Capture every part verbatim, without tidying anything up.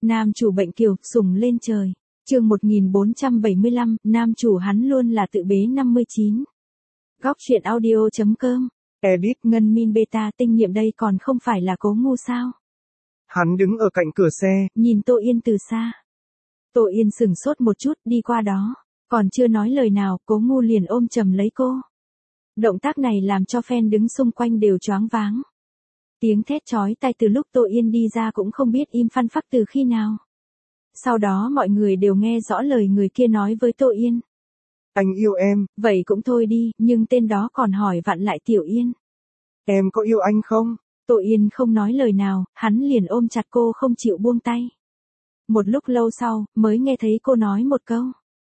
Nam chủ bệnh kiều, sùng lên trời. Chương một nghìn bốn trăm bảy mươi lăm, nam chủ hắn luôn là tự bế năm mươi chín. Góc truyện audio.com. Edit Ngân Min Beta tinh nghiệm đây còn không phải là Cố Ngu sao? Hắn đứng ở cạnh cửa xe, nhìn Tô Yên từ xa. Tô Yên sừng sốt một chút, đi qua đó, còn chưa nói lời nào, Cố Ngu liền ôm chầm lấy cô. Động tác này làm cho fan đứng xung quanh đều choáng váng. Tiếng thét chói tai từ lúc Tô Yên đi ra cũng không biết im phăng phắc từ khi nào. Sau đó mọi người đều nghe rõ lời người kia nói với Tô Yên. Anh yêu em. Vậy cũng thôi đi, nhưng tên đó còn hỏi vặn lại Tiểu Yên. Em có yêu anh không? Tô Yên không nói lời nào, hắn liền ôm chặt cô không chịu buông tay. Một lúc lâu sau, mới nghe thấy cô nói một câu.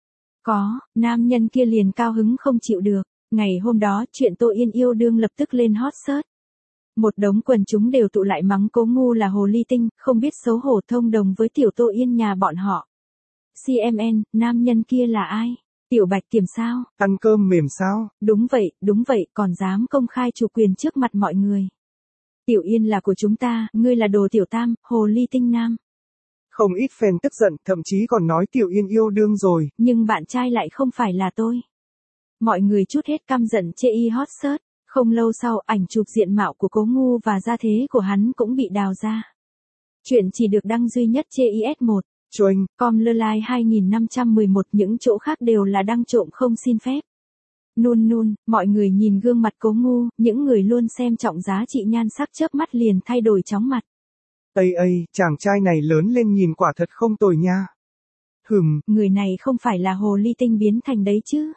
Có, nam nhân kia liền cao hứng không chịu được. Ngày hôm đó, chuyện Tô Yên yêu đương lập tức lên hot search. Một đống quần chúng đều tụ lại mắng Cố Ngu là hồ ly tinh, không biết xấu hổ thông đồng với tiểu Tô Yên nhà bọn họ. xê em en, nam nhân kia là ai? Tiểu Bạch Kiểm sao? Ăn cơm mềm sao? Đúng vậy, đúng vậy, còn dám công khai chủ quyền trước mặt mọi người. Tiểu Yên là của chúng ta, ngươi là đồ tiểu tam, hồ ly tinh nam. Không ít fan tức giận, thậm chí còn nói Tiểu Yên yêu đương rồi. Nhưng bạn trai lại không phải là tôi. Mọi người chút hết căm giận chê y hot search. Không lâu sau, ảnh chụp diện mạo của Cố Ngu và gia thế của hắn cũng bị đào ra. Chuyện chỉ được đăng duy nhất trên i ét một. Choanh. Com lơ lai hai nghìn năm trăm mười một, những chỗ khác đều là đăng trộm không xin phép. Nun nun, mọi người nhìn gương mặt Cố Ngu, những người luôn xem trọng giá trị nhan sắc chớp mắt liền thay đổi chóng mặt. Ây ây, chàng trai này lớn lên nhìn quả thật không tồi nha. Hừm. Người này không phải là hồ ly tinh biến thành đấy chứ?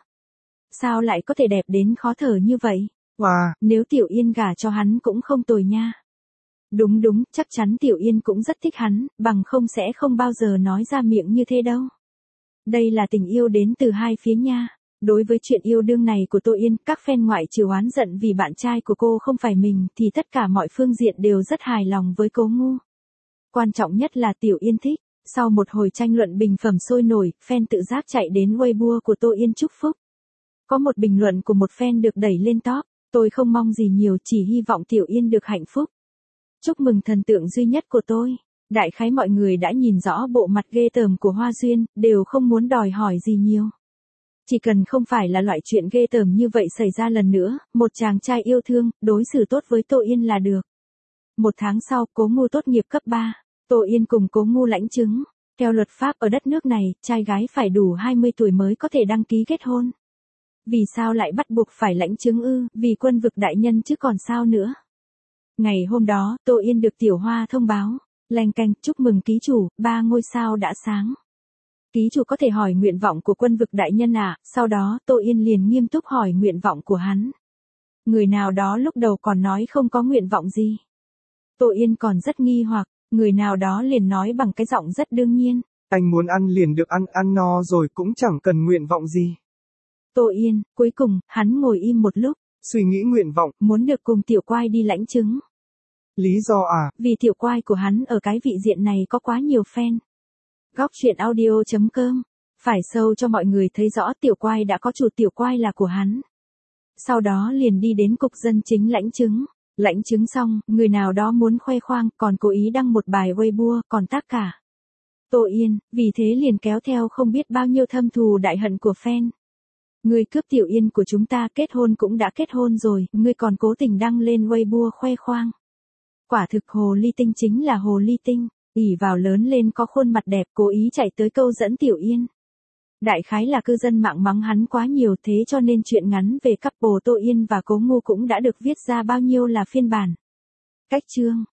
Sao lại có thể đẹp đến khó thở như vậy? Wow. Nếu Tiểu Yên gả cho hắn cũng không tồi nha. Đúng đúng, chắc chắn Tiểu Yên cũng rất thích hắn, bằng không sẽ không bao giờ nói ra miệng như thế đâu. Đây là tình yêu đến từ hai phía nha. Đối với chuyện yêu đương này của Tô Yên, các fan ngoại trừ oán giận vì bạn trai của cô không phải mình thì tất cả mọi phương diện đều rất hài lòng với Cố Ngu. Quan trọng nhất là Tiểu Yên thích. Sau một hồi tranh luận bình phẩm sôi nổi, fan tự giác chạy đến Weibo của Tô Yên chúc phúc. Có một bình luận của một fan được đẩy lên top. Tôi không mong gì nhiều, chỉ hy vọng Tiểu Yên được hạnh phúc. Chúc mừng thần tượng duy nhất của tôi. Đại khái mọi người đã nhìn rõ bộ mặt ghê tởm của Hoa Duyên, đều không muốn đòi hỏi gì nhiều. Chỉ cần không phải là loại chuyện ghê tởm như vậy xảy ra lần nữa, một chàng trai yêu thương, đối xử tốt với Tô Yên là được. Một tháng sau, Cố Ngu tốt nghiệp cấp ba. Tô Yên cùng Cố Ngu lãnh chứng. Theo luật pháp ở đất nước này, trai gái phải đủ hai mươi tuổi mới có thể đăng ký kết hôn. Vì sao lại bắt buộc phải lãnh chứng ư? Vì quân vực đại nhân chứ còn sao nữa. Ngày hôm đó, Tô Yên được Tiểu Hoa thông báo. Lanh canh, chúc mừng ký chủ, ba ngôi sao đã sáng. Ký chủ có thể hỏi nguyện vọng của quân vực đại nhân à? Sau đó, Tô Yên liền nghiêm túc hỏi nguyện vọng của hắn. Người nào đó lúc đầu còn nói không có nguyện vọng gì. Tô Yên còn rất nghi hoặc, người nào đó liền nói bằng cái giọng rất đương nhiên. Anh muốn ăn liền được ăn, ăn no rồi cũng chẳng cần nguyện vọng gì. Tô Yên, cuối cùng, hắn ngồi im một lúc. Suy nghĩ nguyện vọng. Muốn được cùng Tiểu Quai đi lãnh chứng. Lý do à? Vì Tiểu Quai của hắn ở cái vị diện này có quá nhiều fan. Góc truyện audio.com. Phải sâu cho mọi người thấy rõ Tiểu Quai đã có chủ, Tiểu Quai là của hắn. Sau đó liền đi đến cục dân chính lãnh chứng. Lãnh chứng xong, người nào đó muốn khoe khoang, còn cố ý đăng một bài Weibo, còn tác cả. Tô Yên, vì thế liền kéo theo không biết bao nhiêu thâm thù đại hận của fan. Ngươi cướp Tiểu Yên của chúng ta, kết hôn cũng đã kết hôn rồi, ngươi còn cố tình đăng lên Weibo khoe khoang. Quả thực hồ ly tinh chính là hồ ly tinh, ỷ vào lớn lên có khuôn mặt đẹp, cố ý chạy tới câu dẫn Tiểu Yên. Đại khái là cư dân mạng mắng hắn quá nhiều, thế cho nên chuyện ngắn về couple Tô Yên và Cố Ngu cũng đã được viết ra bao nhiêu là phiên bản. Cách chương